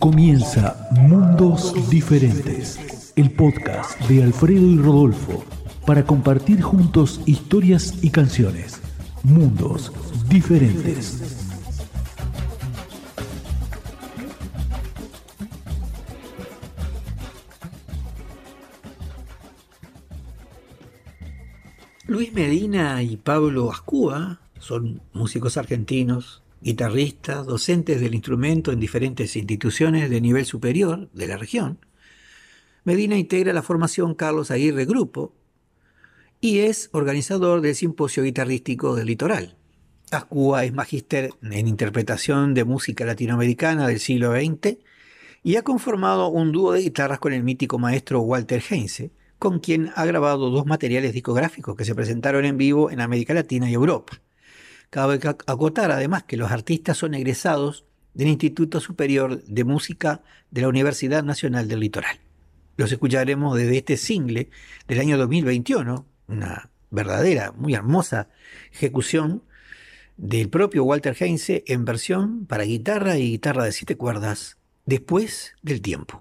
Comienza Mundos Diferentes, el podcast de Alfredo y Rodolfo, para compartir juntos historias y canciones. Mundos Diferentes. Luis Medina y Pablo Ascúa son músicos argentinos, guitarristas, docentes del instrumento en diferentes instituciones de nivel superior de la región. Medina integra la formación Carlos Aguirre Grupo y es organizador del Simposio Guitarrístico del Litoral. Ascúa es magíster en interpretación de música latinoamericana del siglo XX y ha conformado un dúo de guitarras con el mítico maestro Walter Heinze, con quien ha grabado 2 materiales discográficos que se presentaron en vivo en América Latina y Europa. Cabe acotar además que los artistas son egresados del Instituto Superior de Música de la Universidad Nacional del Litoral. Los escucharemos desde este single del año 2021, una verdadera, muy hermosa ejecución del propio Walter Heinze en versión para guitarra y guitarra de 7 cuerdas, Después del tiempo.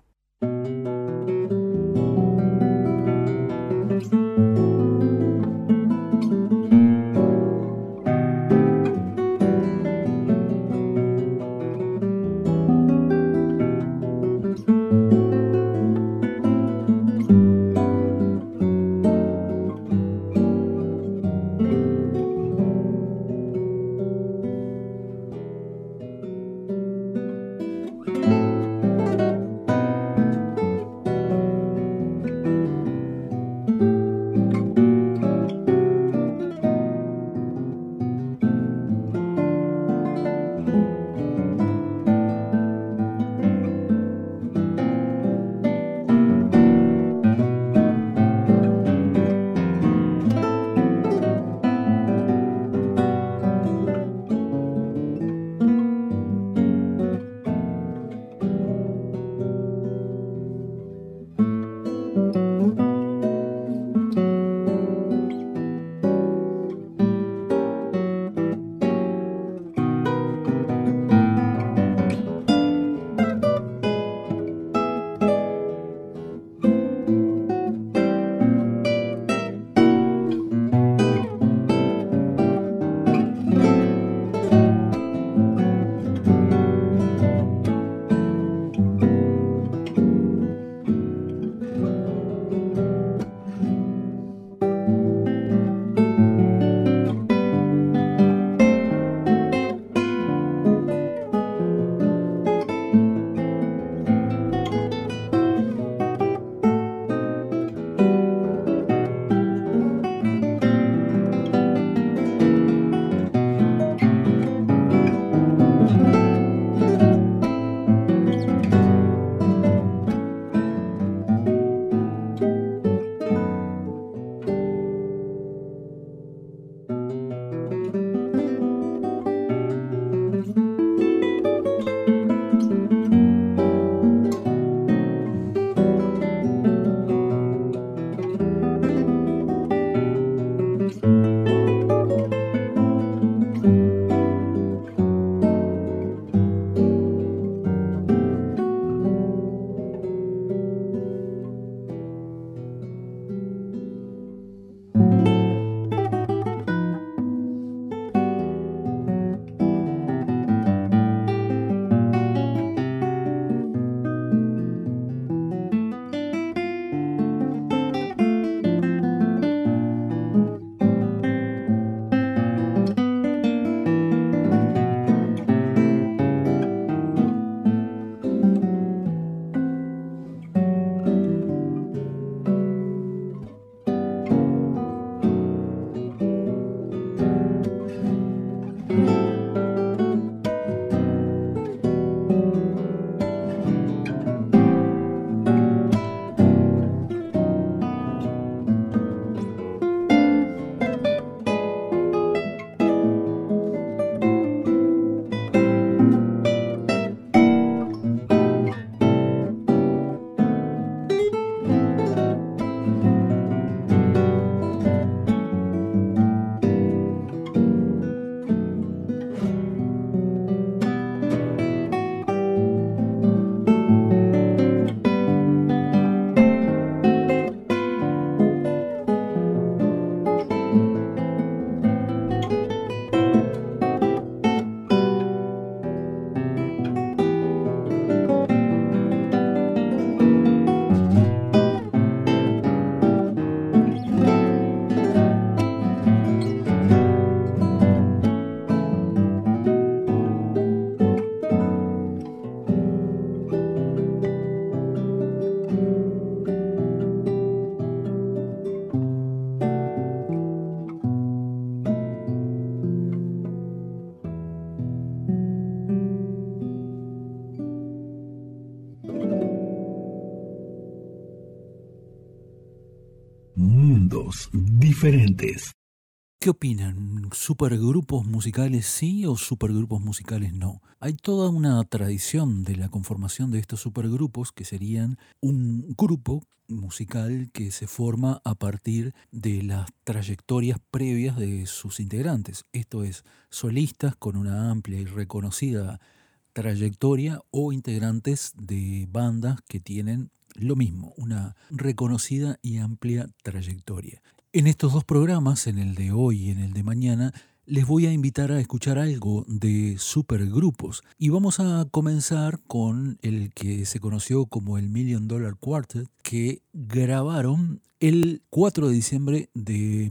Mundos diferentes. ¿Qué opinan? ¿Supergrupos musicales sí o supergrupos musicales no? Hay toda una tradición de la conformación de estos supergrupos que serían un grupo musical que se forma a partir de las trayectorias previas de sus integrantes. Esto es, solistas con una amplia y reconocida trayectoria o integrantes de bandas que tienen lo mismo, una reconocida y amplia trayectoria. En estos dos programas, en el de hoy y en el de mañana, les voy a invitar a escuchar algo de supergrupos y vamos a comenzar con el que se conoció como el Million Dollar Quartet, que grabaron el 4 de diciembre de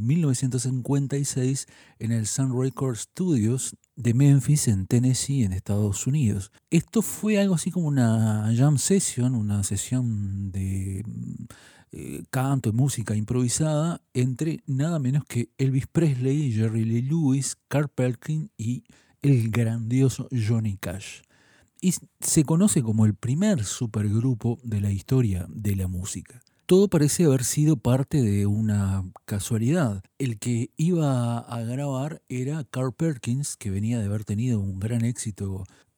1956 en el Sun Record Studios de Memphis, en Tennessee, en Estados Unidos. Esto fue algo así como una jam session, una sesión de canto y música improvisada entre nada menos que Elvis Presley, Jerry Lee Lewis, Carl Perkins y el grandioso Johnny Cash. Y se conoce como el primer supergrupo de la historia de la música. Todo parece haber sido parte de una casualidad. El que iba a grabar era Carl Perkins, que venía de haber tenido un gran éxito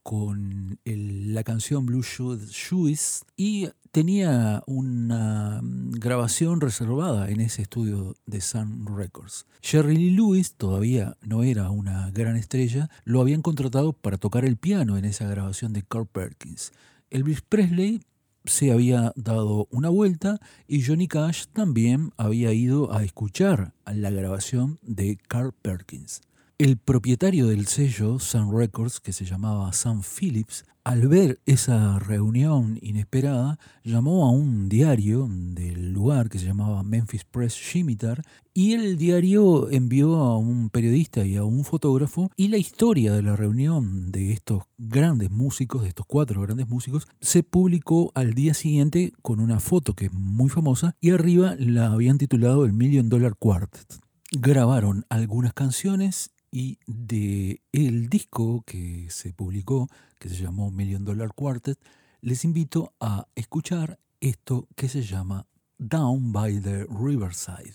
con la canción Blue Shoes y tenía una grabación reservada en ese estudio de Sun Records. Jerry Lee Lewis todavía no era una gran estrella, lo habían contratado para tocar el piano en esa grabación de Carl Perkins. Elvis Presley se había dado una vuelta y Johnny Cash también había ido a escuchar la grabación de Carl Perkins. El propietario del sello Sun Records, que se llamaba Sam Phillips, al ver esa reunión inesperada, llamó a un diario del lugar que se llamaba Memphis Press Scimitar y el diario envió a un periodista y a un fotógrafo y la historia de la reunión de estos grandes músicos, de estos 4 grandes músicos, se publicó al día siguiente con una foto que es muy famosa y arriba la habían titulado el Million Dollar Quartet. Grabaron algunas canciones y de el disco que se publicó, que se llamó Million Dollar Quartet, les invito a escuchar esto que se llama Down by the Riverside.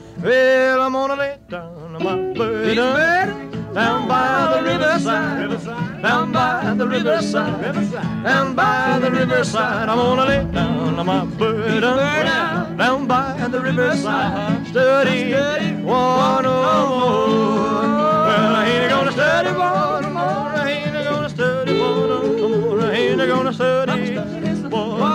Well, I'm gonna lay down my burden down by the riverside, down by the riverside, down by the riverside. I'm gonna lay down my burden down by the riverside, study one no more. Well, I ain't gonna study one no more. I ain't gonna study one no more. I ain't gonna study one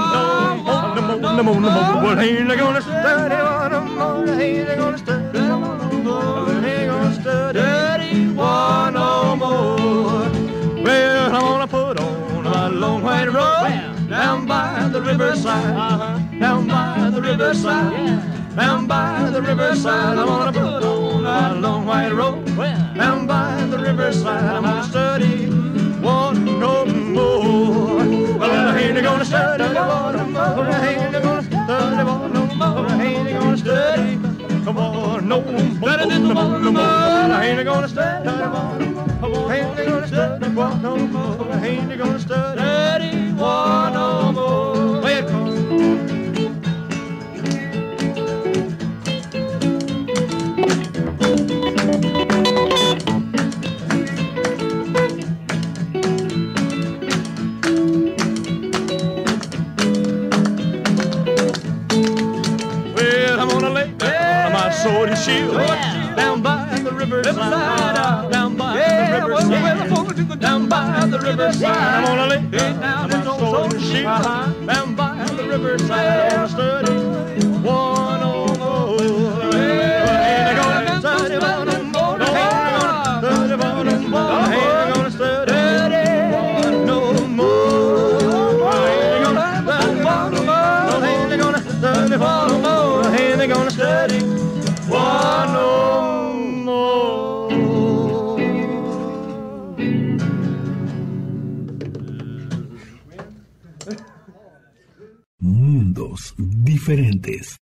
no more. Well, I ain't gonna study one no more. I ain't gonna study one no more. I ain't gonna study one no more. Well, I'm gonna put on my long white robe down by the riverside, down by the riverside. Down by the riverside, I'm gonna put on a long white robe. Down by the riverside, I'm gonna study one no more. Well, I ain't gonna study one no more. I ain't gonna study one no more. I ain't gonna study one no more. I ain't gonna study one no more. I ain't gonna study one no more. I ain't gonna study one no more. Wait, sword and shield down by the riverside, down by the riverside, down by the riverside. I'm gonna lay down my sword and shield down by the riverside. I'm gonna study one no more. I ain't gonna study one no more. I ain't gonna study one no more. I ain't gonna study one no more. I ain't gonna study one no more. I ain't gonna study one no more. Mundos diferentes.